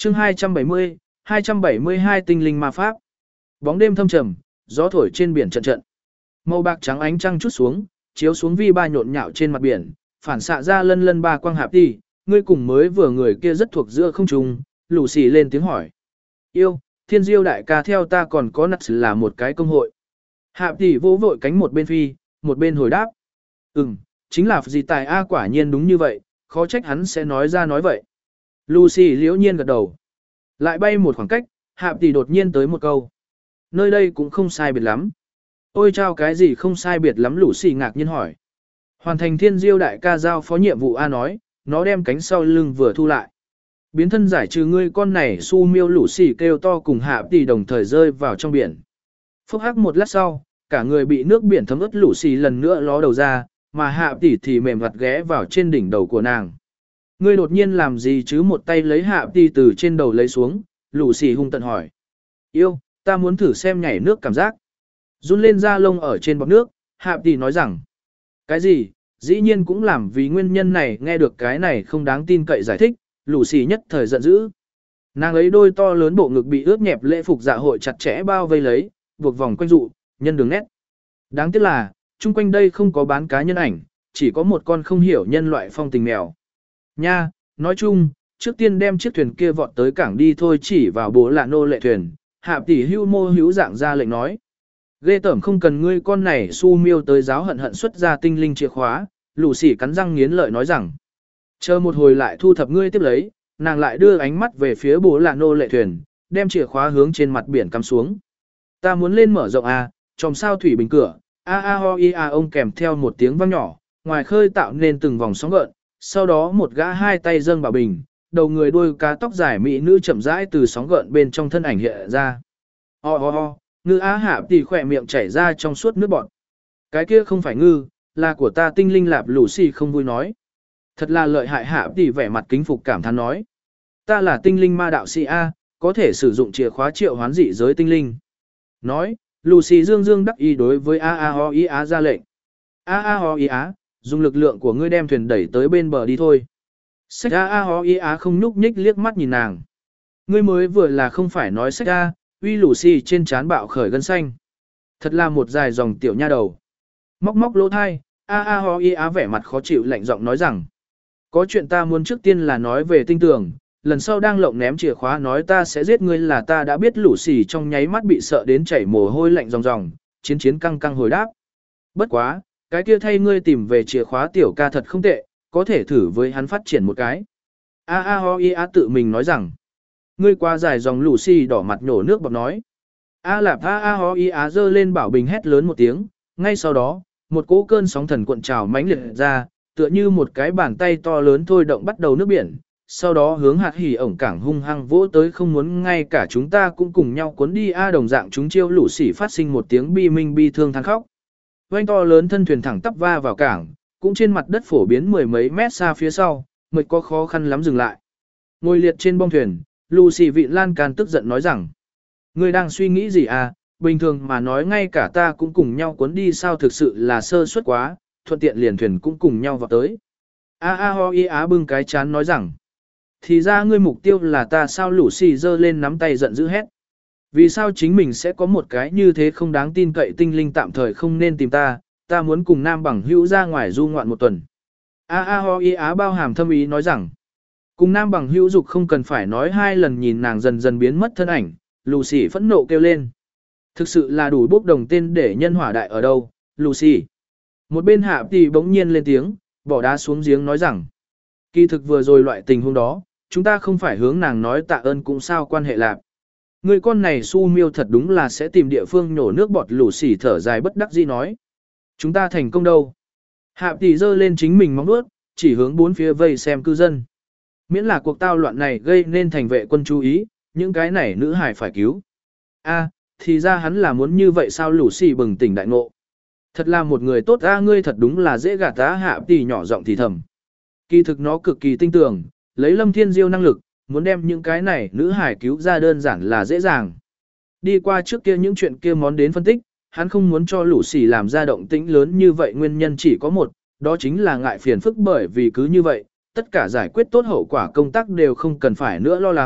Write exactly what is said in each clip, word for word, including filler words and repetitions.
chương hai trăm bảy mươi, hai trăm bảy mươi hai tinh linh ma pháp. Bóng đêm thâm trầm, gió thổi trên biển trận trận. Màu bạc trắng ánh trăng chút xuống, chiếu xuống vi ba nhộn nhạo trên mặt biển, phản xạ ra lân lân ba quang hạp đi, ngươi cùng mới vừa người kia rất thuộc giữa không trung, lù xì lên tiếng hỏi. Yêu, thiên diêu đại ca theo ta còn có nặng là một cái công hội. Hạp tỷ vô vội cánh một bên phi, một bên hồi đáp. Ừm, chính là gì tài A quả nhiên đúng như vậy, khó trách hắn sẽ nói ra nói vậy. Lucy liễu nhiên gật đầu. Lại bay một khoảng cách, hạp tỷ đột nhiên tới một câu. Nơi đây cũng không sai biệt lắm. Ôi chao cái gì không sai biệt lắm Lucy ngạc nhiên hỏi. Hoàn thành thiên diêu đại ca giao phó nhiệm vụ A nói, nó đem cánh sau lưng vừa thu lại. Biến thân giải trừ ngươi con này su miêu Lucy kêu to cùng hạp tỷ đồng thời rơi vào trong biển. Phốc hắc một lát sau, cả người bị nước biển thấm ướt Lucy lần nữa ló đầu ra, mà hạp tỷ thì mềm mặt ghé vào trên đỉnh đầu của nàng. Ngươi đột nhiên làm gì chứ một tay lấy hạp tỷ từ trên đầu lấy xuống, Lucy hung tận hỏi. Yêu, ta muốn thử xem nhảy nước cảm giác. Run lên da lông ở trên bọt nước, hạp tỷ nói rằng. Cái gì, dĩ nhiên cũng làm vì nguyên nhân này nghe được cái này không đáng tin cậy giải thích, Lucy nhất thời giận dữ. Nàng ấy đôi to lớn bộ ngực bị ướt nhẹp lễ phục dạ hội chặt chẽ bao vây lấy, buộc vòng quanh dụ, nhân đường nét. Đáng tiếc là, chung quanh đây không có bán cá nhân ảnh, chỉ có một con không hiểu nhân loại phong tình mèo. Nha, nói chung, trước tiên đem chiếc thuyền kia vọt tới cảng đi thôi chỉ vào bố lạ nô lệ thuyền, hạp tỷ hưu mô hữu dạng ra lệnh nói. Ghê tởm không cần ngươi con này su miêu tới giáo hận hận xuất ra tinh linh chìa khóa, lù xỉ cắn răng nghiến lợi nói rằng. Chờ một hồi lại thu thập ngươi tiếp lấy, nàng lại đưa ánh mắt về phía bố lạ nô lệ thuyền, đem chìa khóa hướng trên mặt biển cắm xuống. Ta muốn lên mở rộng à, tròm sao thủy bình cửa, a a ho i a ông kèm theo một tiếng vang nhỏ, ngoài khơi tạo nên từng vòng sóng gợn, sau đó một gã hai tay dâng bảo bình, đầu người đuôi cá tóc dài mỹ nữ chậm rãi từ sóng gợn bên trong thân ảnh hiện ra. Ho ho ho, ngư á hạ thì khỏe miệng chảy ra trong suốt nước bọt. Cái kia không phải ngư, là của ta tinh linh lạp lũ xì không vui nói. Thật là lợi hại hạ thì vẻ mặt kính phục cảm thán nói. Ta là tinh linh ma đạo sĩ A, có thể sử dụng chìa khóa triệu hoán dị giới tinh linh. Nói, Lucy dương dương đắc ý đối với A A Ho I Á ra lệnh. A A Ho I Á, dùng lực lượng của ngươi đem thuyền đẩy tới bên bờ đi thôi. Sách A A Ho I Á không nhúc nhích liếc mắt nhìn nàng. Ngươi mới vừa là không phải nói sách A, uy Lucy trên trán bạo khởi gân xanh. Thật là một dài dòng tiểu nha đầu. Móc móc lỗ thai, A A Ho I Á vẻ mặt khó chịu lạnh giọng nói rằng. Có chuyện ta muốn trước tiên là nói về tinh tường, lần sau đang lộng ném chìa khóa nói ta sẽ giết ngươi là ta đã biết lũ xì trong nháy mắt bị sợ đến chảy mồ hôi lạnh ròng ròng, chiến chiến căng căng hồi đáp. Bất quá, cái kia thay ngươi tìm về chìa khóa tiểu ca thật không tệ, có thể thử với hắn phát triển một cái. A A Ho I Á tự mình nói rằng, ngươi qua dài dòng lũ xì đỏ mặt nhổ nước bọt nói. A lạp A A Ho I Á giơ lên bảo bình hét lớn một tiếng, ngay sau đó, một cỗ cơn sóng thần cuộn trào mãnh liệt ra, tựa như một cái bàn tay to lớn thôi động bắt đầu nước biển. Sau đó hướng hạt hỉ ổng cảng hung hăng vỗ tới không muốn ngay cả chúng ta cũng cùng nhau cuốn đi a đồng dạng chúng chiêu lũ xỉ phát sinh một tiếng bi minh bi thương than khóc. Vành to lớn thân thuyền thẳng tắp va vào cảng, cũng trên mặt đất phổ biến mười mấy mét xa phía sau, mệt có khó khăn lắm dừng lại. Ngồi liệt trên bong thuyền, Lucy vị lan can tức giận nói rằng, ngươi đang suy nghĩ gì à, bình thường mà nói ngay cả ta cũng cùng nhau cuốn đi sao thực sự là sơ suất quá, thuận tiện liền thuyền cũng cùng nhau vào tới. A A Ho I Á bưng cái chán nói rằng, thì ra ngươi mục tiêu là ta sao Lucy giơ lên nắm tay giận dữ hét. Vì sao chính mình sẽ có một cái như thế không đáng tin cậy tinh linh tạm thời không nên tìm ta, ta muốn cùng nam bằng hữu ra ngoài du ngoạn một tuần. A A Ho I Á bao hàm thâm ý nói rằng, cùng nam bằng hữu dục không cần phải nói hai lần nhìn nàng dần dần biến mất thân ảnh, Lucy phẫn nộ kêu lên. Thực sự là đủ bốc đồng tên để nhân hỏa đại ở đâu, Lucy. Một bên hạ thì bỗng nhiên lên tiếng, bỏ đá xuống giếng nói rằng, kỳ thực vừa rồi loại tình huống đó, chúng ta không phải hướng nàng nói tạ ơn cũng sao quan hệ lạc. Người con này su miêu thật đúng là sẽ tìm địa phương nhổ nước bọt lũ xỉ thở dài bất đắc dĩ nói. Chúng ta thành công đâu. Hạ tỷ giơ lên chính mình móng vuốt, chỉ hướng bốn phía vây xem cư dân. Miễn là cuộc tao loạn này gây nên thành vệ quân chú ý, những cái này nữ hải phải cứu. A, thì ra hắn là muốn như vậy sao lũ xỉ bừng tỉnh đại ngộ. Thật là một người tốt a ngươi thật đúng là dễ gạt tá hạ tỷ nhỏ giọng thì thầm. Kỳ thực nó cực kỳ tinh tường, lấy Lâm Thiên Diêu năng lực, muốn đem những cái này nữ hải cứu ra đơn giản là dễ dàng. Đi qua trước kia những chuyện kia món đến phân tích, hắn không muốn cho lũ xỉ làm ra động tĩnh lớn như vậy nguyên nhân chỉ có một, đó chính là ngại phiền phức bởi vì cứ như vậy, tất cả giải quyết tốt hậu quả công tác đều không cần phải nữa lo lắng,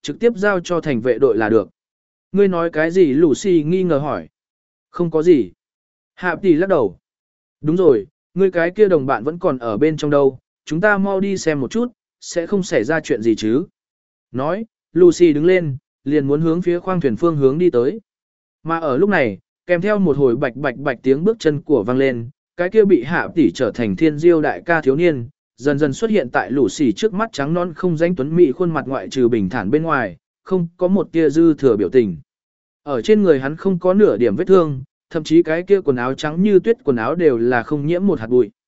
trực tiếp giao cho thành vệ đội là được. Ngươi nói cái gì? Lucy nghi ngờ hỏi. Không có gì. Hạ tỷ lắc đầu. Đúng rồi, ngươi cái kia đồng bạn vẫn còn ở bên trong đâu, chúng ta mau đi xem một chút, sẽ không xảy ra chuyện gì chứ. Nói, Lucy đứng lên, liền muốn hướng phía khoang thuyền phương hướng đi tới. Mà ở lúc này, kèm theo một hồi bạch bạch bạch tiếng bước chân của vang lên, cái kia bị hạ tỷ trở thành thiên diêu đại ca thiếu niên, dần dần xuất hiện tại Lucy trước mắt trắng non không danh tuấn mỹ khuôn mặt ngoại trừ bình thản bên ngoài, không có một tia dư thừa biểu tình. Ở trên người hắn không có nửa điểm vết thương, thậm chí cái kia quần áo trắng như tuyết quần áo đều là không nhiễm một hạt bụi.